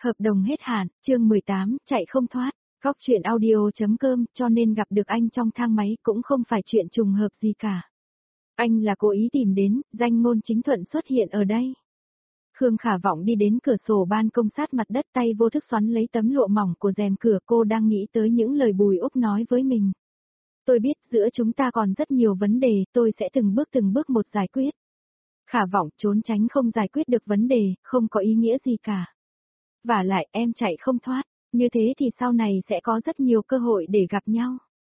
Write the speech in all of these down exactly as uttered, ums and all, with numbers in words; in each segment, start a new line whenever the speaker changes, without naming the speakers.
Hợp đồng hết hạn, chương mười tám, chạy không thoát. Góc chuyện audio.com, cho nên gặp được anh trong thang máy cũng không phải chuyện trùng hợp gì cả. Anh là cố ý tìm đến, danh ngôn chính thuận xuất hiện ở đây. Khương Khả Vọng đi đến cửa sổ ban công sát mặt đất, tay vô thức xoắn lấy tấm lụa mỏng của rèm cửa. Cô đang nghĩ tới những lời Bùi Úc nói với mình. Tôi biết giữa chúng ta còn rất nhiều vấn đề, tôi sẽ từng bước từng bước một giải quyết. Khả Vọng trốn tránh không giải quyết được vấn đề, không có ý nghĩa gì cả. Vả lại em chạy không thoát, như thế thì sau này sẽ có rất nhiều cơ hội để gặp nhau.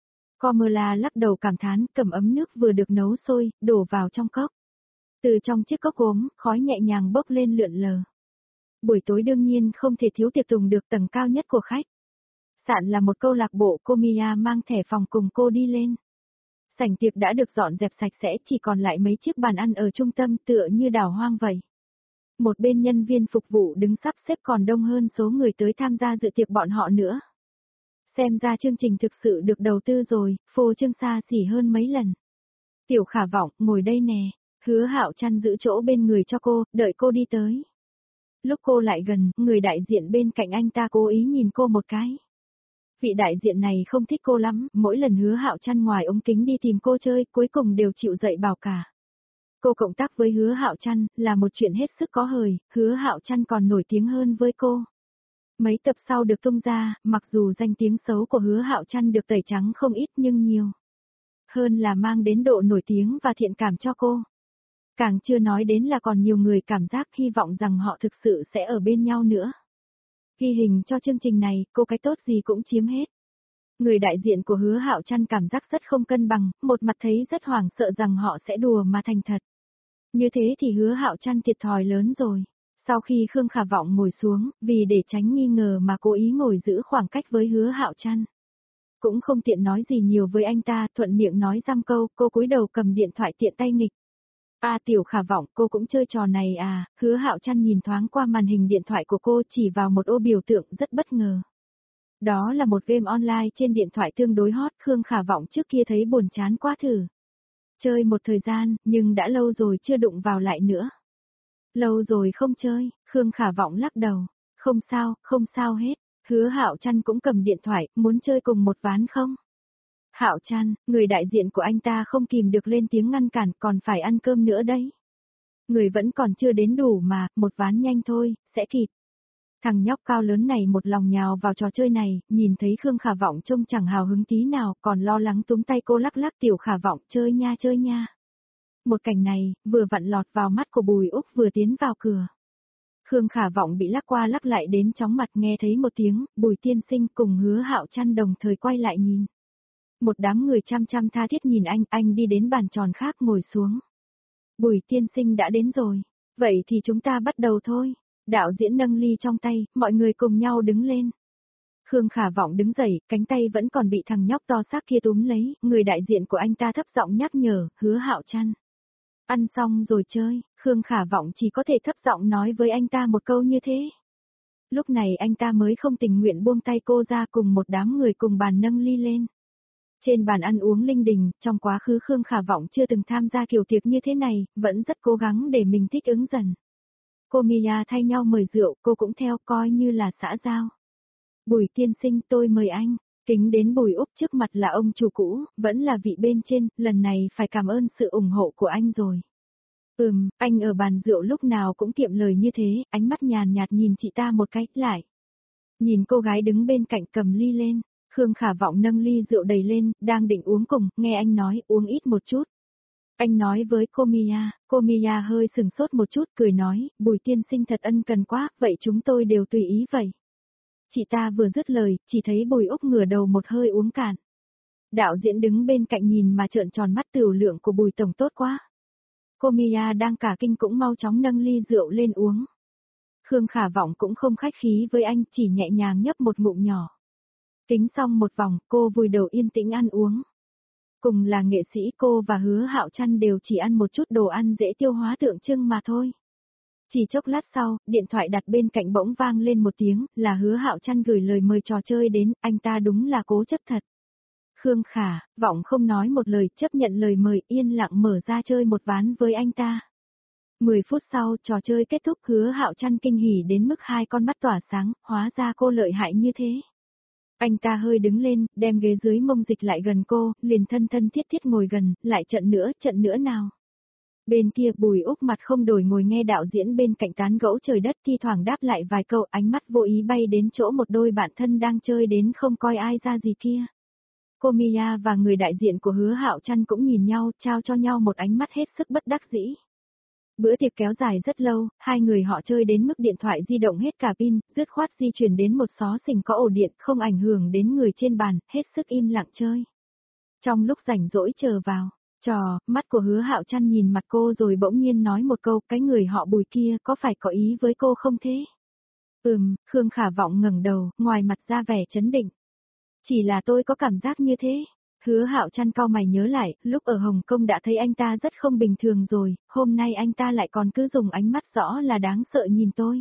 Carmela lắc đầu cảm thán, cầm ấm nước vừa được nấu sôi, đổ vào trong cốc. Từ trong chiếc cốc gốm, khói nhẹ nhàng bốc lên lượn lờ. Buổi tối đương nhiên không thể thiếu tiệc tùng được tầng cao nhất của khách. Sạn là một câu lạc bộ, cô Mia mang thẻ phòng cùng cô đi lên. Sảnh tiệc đã được dọn dẹp sạch sẽ, chỉ còn lại mấy chiếc bàn ăn ở trung tâm tựa như đảo hoang vậy. Một bên nhân viên phục vụ đứng sắp xếp còn đông hơn số người tới tham gia dự tiệc bọn họ nữa. Xem ra chương trình thực sự được đầu tư rồi, phô trương xa xỉ hơn mấy lần. Tiểu Khả Vọng, ngồi đây nè. Hứa Hạo Trăn giữ chỗ bên người cho cô, đợi cô đi tới. Lúc cô lại gần, người đại diện bên cạnh anh ta cố ý nhìn cô một cái. Vị đại diện này không thích cô lắm, mỗi lần Hứa Hạo Trăn ngoài ống kính đi tìm cô chơi, cuối cùng đều chịu dạy bảo cả. Cô cộng tác với Hứa Hạo Trăn là một chuyện hết sức có hời, Hứa Hạo Trăn còn nổi tiếng hơn với cô. Mấy tập sau được tung ra, mặc dù danh tiếng xấu của Hứa Hạo Trăn được tẩy trắng không ít nhưng nhiều hơn là mang đến độ nổi tiếng và thiện cảm cho cô. Càng chưa nói đến là còn nhiều người cảm giác hy vọng rằng họ thực sự sẽ ở bên nhau nữa. Ghi hình cho chương trình này, cô cái tốt gì cũng chiếm hết. Người đại diện của Hứa Hạo Trăn cảm giác rất không cân bằng, một mặt thấy rất hoảng sợ rằng họ sẽ đùa mà thành thật. Như thế thì Hứa Hạo Trăn thiệt thòi lớn rồi. Sau khi Khương Khả Vọng ngồi xuống, vì để tránh nghi ngờ mà cố ý ngồi giữ khoảng cách với Hứa Hạo Trăn. Cũng không tiện nói gì nhiều với anh ta, thuận miệng nói giam câu, cô cúi đầu cầm điện thoại tiện tay nghịch. À Tiểu Khả Vọng, cô cũng chơi trò này à? Hứa Hạo Trăn nhìn thoáng qua màn hình điện thoại của cô, chỉ vào một ô biểu tượng rất bất ngờ. Đó là một game online trên điện thoại tương đối hot, Khương Khả Vọng trước kia thấy buồn chán quá thử. Chơi một thời gian, nhưng đã lâu rồi chưa đụng vào lại nữa. Lâu rồi không chơi, Khương Khả Vọng lắc đầu. Không sao, không sao hết. Hứa Hạo Trăn cũng cầm điện thoại, muốn chơi cùng một ván không? Hạo Trăn, người đại diện của anh ta không kìm được lên tiếng ngăn cản, còn phải ăn cơm nữa đấy. Người vẫn còn chưa đến đủ mà, một ván nhanh thôi, sẽ kịp. Thằng nhóc cao lớn này một lòng nhào vào trò chơi này, nhìn thấy Khương Khả Vọng trông chẳng hào hứng tí nào, còn lo lắng túm tay cô lắc lắc. Tiểu Khả Vọng, chơi nha chơi nha. Một cảnh này, vừa vặn lọt vào mắt của Bùi Úc vừa tiến vào cửa. Khương Khả Vọng bị lắc qua lắc lại đến chóng mặt, nghe thấy một tiếng, Bùi tiên sinh cùng Hứa Hạo Trăn đồng thời quay lại nhìn. Một đám người chăm chăm tha thiết nhìn anh, anh đi đến bàn tròn khác ngồi xuống. Bùi tiên sinh đã đến rồi, vậy thì chúng ta bắt đầu thôi. Đạo diễn nâng ly trong tay, mọi người cùng nhau đứng lên. Khương Khả Vọng đứng dậy, cánh tay vẫn còn bị thằng nhóc to xác kia túm lấy, người đại diện của anh ta thấp giọng nhắc nhở, Hứa Hạo Trăn. Ăn xong rồi chơi, Khương Khả Vọng chỉ có thể thấp giọng nói với anh ta một câu như thế. Lúc này anh ta mới không tình nguyện buông tay cô ra, cùng một đám người cùng bàn nâng ly lên. Trên bàn ăn uống linh đình, trong quá khứ Khương Khả Vọng chưa từng tham gia kiểu tiệc như thế này, vẫn rất cố gắng để mình thích ứng dần. Cô Mia thay nhau mời rượu, cô cũng theo, coi như là xã giao. Bùi tiên sinh, tôi mời anh. Tính đến Bùi Úc trước mặt là ông chủ cũ, vẫn là vị bên trên, lần này phải cảm ơn sự ủng hộ của anh rồi. Ừm, anh ở bàn rượu lúc nào cũng kiệm lời như thế, ánh mắt nhàn nhạt nhìn chị ta một cái, lại. Nhìn cô gái đứng bên cạnh cầm ly lên, Khương Khả Vọng nâng ly rượu đầy lên, đang định uống cùng, nghe anh nói uống ít một chút. Anh nói với cô Mia, cô Mia hơi sừng sốt một chút, cười nói, Bùi tiên sinh thật ân cần quá, vậy chúng tôi đều tùy ý vậy. Chị ta vừa dứt lời, chỉ thấy Bùi Úc ngửa đầu một hơi uống cạn. Đạo diễn đứng bên cạnh nhìn mà trợn tròn mắt, tiểu lượng của Bùi tổng tốt quá. Cô Mia đang cả kinh cũng mau chóng nâng ly rượu lên uống. Khương Khả Vọng cũng không khách khí với anh, chỉ nhẹ nhàng nhấp một ngụm nhỏ. Tính xong một vòng, cô vùi đầu yên tĩnh ăn uống. Cùng là nghệ sĩ, cô và Hứa Hạo Trăn đều chỉ ăn một chút đồ ăn dễ tiêu hóa tượng trưng mà thôi. Chỉ chốc lát sau, điện thoại đặt bên cạnh bỗng vang lên một tiếng, là Hứa Hạo Trăn gửi lời mời trò chơi đến, anh ta đúng là cố chấp thật. Khương Khả Vọng không nói một lời, chấp nhận lời mời, yên lặng mở ra chơi một ván với anh ta. mười phút sau, trò chơi kết thúc, Hứa Hạo Trăn kinh hỉ đến mức hai con mắt tỏa sáng, hóa ra cô lợi hại như thế. Anh ta hơi đứng lên, đem ghế dưới mông dịch lại gần cô, liền thân thân thiết thiết ngồi gần, lại trận nữa, trận nữa nào. Bên kia Bùi Úc mặt không đổi ngồi nghe đạo diễn bên cạnh tán gẫu trời đất, thi thoảng đáp lại vài câu, ánh mắt vô ý bay đến chỗ một đôi bạn thân đang chơi đến không coi ai ra gì kia. Cô Mia và người đại diện của Hứa Hạo Trăn cũng nhìn nhau, trao cho nhau một ánh mắt hết sức bất đắc dĩ. Bữa tiệc kéo dài rất lâu, hai người họ chơi đến mức điện thoại di động hết cả pin, dứt khoát di chuyển đến một xó xỉnh có ổ điện, không ảnh hưởng đến người trên bàn, hết sức im lặng chơi. Trong lúc rảnh rỗi chờ vào, trò, mắt của Hứa Hạo Trăn nhìn mặt cô rồi bỗng nhiên nói một câu, cái người họ Bùi kia có phải có ý với cô không thế? Ừm, Khương Khả Vọng ngẩng đầu, ngoài mặt ra vẻ chấn định. Chỉ là tôi có cảm giác như thế. Hứa Hạo Trăn cau mày nhớ lại, lúc ở Hồng Kông đã thấy anh ta rất không bình thường rồi, hôm nay anh ta lại còn cứ dùng ánh mắt rõ là đáng sợ nhìn tôi.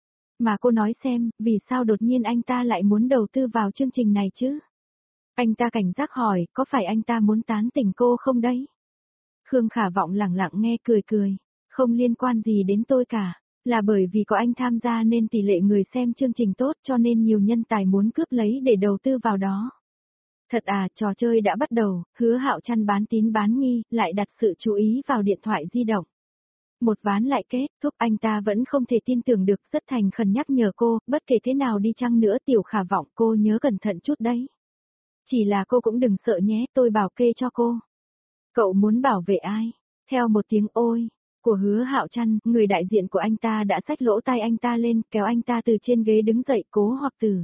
Mà cô nói xem, vì sao đột nhiên anh ta lại muốn đầu tư vào chương trình này chứ? Anh ta cảnh giác hỏi, có phải anh ta muốn tán tỉnh cô không đấy? Khương Khả Vọng lẳng lặng nghe cười cười, không liên quan gì đến tôi cả, là bởi vì có anh tham gia nên tỷ lệ người xem chương trình tốt cho nên nhiều nhân tài muốn cướp lấy để đầu tư vào đó. Thật à, trò chơi đã bắt đầu, Hứa Hạo Trăn bán tín bán nghi, lại đặt sự chú ý vào điện thoại di động. Một ván lại kết thúc, anh ta vẫn không thể tin tưởng được, rất thành khẩn nhắc nhở cô, bất kể thế nào đi chăng nữa Tiểu Khả Vọng, cô nhớ cẩn thận chút đấy. Chỉ là cô cũng đừng sợ nhé, tôi bảo kê cho cô. Cậu muốn bảo vệ ai? Theo một tiếng ôi của Hứa Hạo Trăn, người đại diện của anh ta đã xách lỗ tai anh ta lên, kéo anh ta từ trên ghế đứng dậy, Cố Hoặc Tử.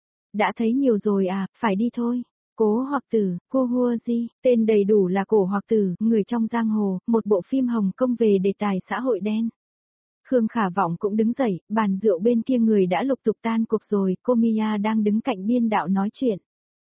Đã thấy nhiều rồi à, phải đi thôi. Cố Hoặc Tử, cô Hua Di, tên đầy đủ là Cổ Hoặc Tử, người trong giang hồ, một bộ phim Hồng Kông về đề tài xã hội đen. Khương Khả Vọng cũng đứng dậy, bàn rượu bên kia người đã lục tục tan cuộc rồi, cô Mia đang đứng cạnh biên đạo nói chuyện.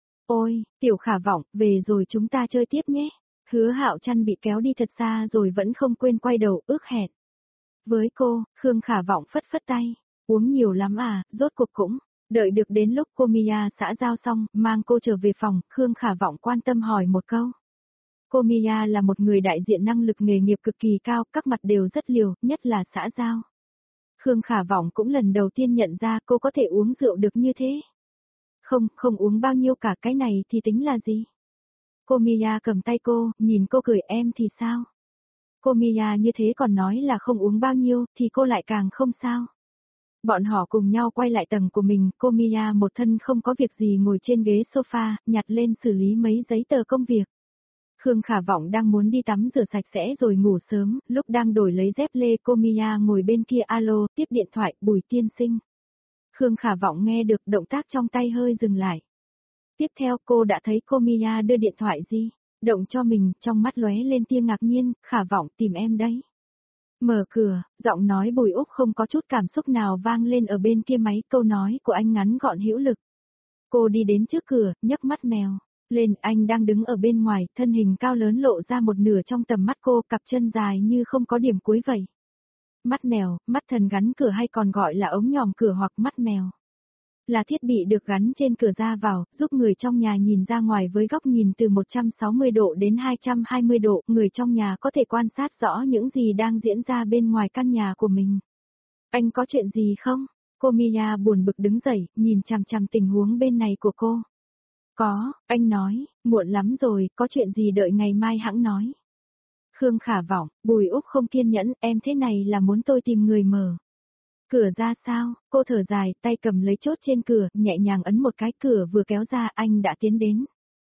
Ôi, Tiểu Khả Vọng, về rồi chúng ta chơi tiếp nhé. Hứa Hạo Trăn bị kéo đi thật xa rồi vẫn không quên quay đầu, ước hẹn. Với cô, Khương Khả Vọng phất phất tay. Uống nhiều lắm à, rốt cuộc cũng. Đợi được đến lúc cô Mia xã giao xong, mang cô trở về phòng, Khương Khả Vọng quan tâm hỏi một câu. Cô Mia là một người đại diện năng lực nghề nghiệp cực kỳ cao, các mặt đều rất liều, nhất là xã giao. Khương Khả Vọng cũng lần đầu tiên nhận ra cô có thể uống rượu được như thế. Không, không uống bao nhiêu cả, cái này thì tính là gì? Cô Mia cầm tay cô, nhìn cô cười, em thì sao? Cô Mia như thế còn nói là không uống bao nhiêu, thì cô lại càng không sao. Bọn họ cùng nhau quay lại tầng của mình, cô Mia một thân không có việc gì ngồi trên ghế sofa, nhặt lên xử lý mấy giấy tờ công việc. Khương Khả Vọng đang muốn đi tắm rửa sạch sẽ rồi ngủ sớm, lúc đang đổi lấy dép lê cô Mia ngồi bên kia alo, tiếp điện thoại, Bùi tiên sinh. Khương Khả Vọng nghe được động tác trong tay hơi dừng lại. Tiếp theo cô đã thấy cô Mia đưa điện thoại di động cho mình, trong mắt lóe lên tia ngạc nhiên, Khả Vọng tìm em đấy. Mở cửa, giọng nói Bùi Úc không có chút cảm xúc nào vang lên ở bên kia máy, câu nói của anh ngắn gọn hữu lực. Cô đi đến trước cửa, nhấc mắt mèo lên, anh đang đứng ở bên ngoài, thân hình cao lớn lộ ra một nửa trong tầm mắt cô, cặp chân dài như không có điểm cuối vậy. Mắt mèo, mắt thần gắn cửa hay còn gọi là ống nhòm cửa hoặc mắt mèo. Là thiết bị được gắn trên cửa ra vào, giúp người trong nhà nhìn ra ngoài với góc nhìn từ một trăm sáu mươi độ đến hai trăm hai mươi độ, người trong nhà có thể quan sát rõ những gì đang diễn ra bên ngoài căn nhà của mình. Anh có chuyện gì không? Cô Mia buồn bực đứng dậy, nhìn chằm chằm tình huống bên này của cô. Có, anh nói, muộn lắm rồi, có chuyện gì đợi ngày mai hẵng nói. Khương Khả Vọng, Bùi Úc không kiên nhẫn, em thế này là muốn tôi tìm người mở cửa ra sao? Cô thở dài, tay cầm lấy chốt trên cửa, nhẹ nhàng ấn một cái, cửa vừa kéo ra, anh đã tiến đến.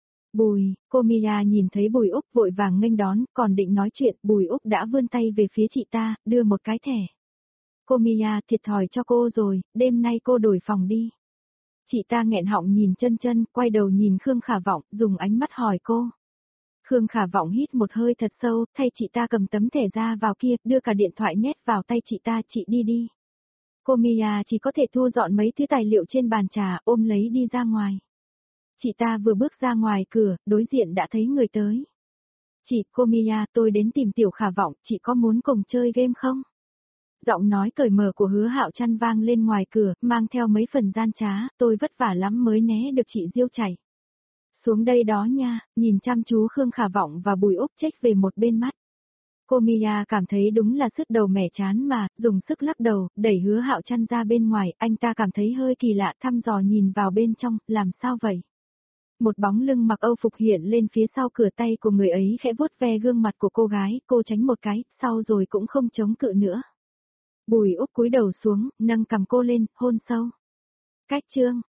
Bùi, cô Mia nhìn thấy Bùi Úc vội vàng nghênh đón, còn định nói chuyện, Bùi Úc đã vươn tay về phía chị ta, đưa một cái thẻ. Cô Mia, thiệt thòi cho cô rồi, đêm nay cô đổi phòng đi. Chị ta nghẹn họng nhìn chân chân, quay đầu nhìn Khương Khả Vọng, dùng ánh mắt hỏi cô. Khương Khả Vọng hít một hơi thật sâu, thay chị ta cầm tấm thẻ ra vào kia, đưa cả điện thoại nhét vào tay chị ta, chị đi đi. Cô Mia chỉ có thể thu dọn mấy thứ tài liệu trên bàn trà, ôm lấy đi ra ngoài. Chị ta vừa bước ra ngoài cửa, đối diện đã thấy người tới. Chị, cô Mia, tôi đến tìm Tiểu Khả Vọng, chị có muốn cùng chơi game không? Giọng nói cởi mở của Hứa Hạo Trăn vang lên ngoài cửa, mang theo mấy phần gian trá, tôi vất vả lắm mới né được chị Diêu chảy. Xuống đây đó nha, nhìn chăm chú Khương Khả Vọng và Bùi Úc chếch về một bên mắt. Cô Mia cảm thấy đúng là sứt đầu mẻ chán mà, dùng sức lắc đầu, đẩy Hứa Hạo Trăn ra bên ngoài, anh ta cảm thấy hơi kỳ lạ, thăm dò nhìn vào bên trong, làm sao vậy? Một bóng lưng mặc Âu phục hiện lên phía sau cửa, tay của người ấy khẽ vuốt ve gương mặt của cô gái, cô tránh một cái, sau rồi cũng không chống cự nữa. Bùi Úc cúi đầu xuống, nâng cằm cô lên, hôn sâu. Cách chương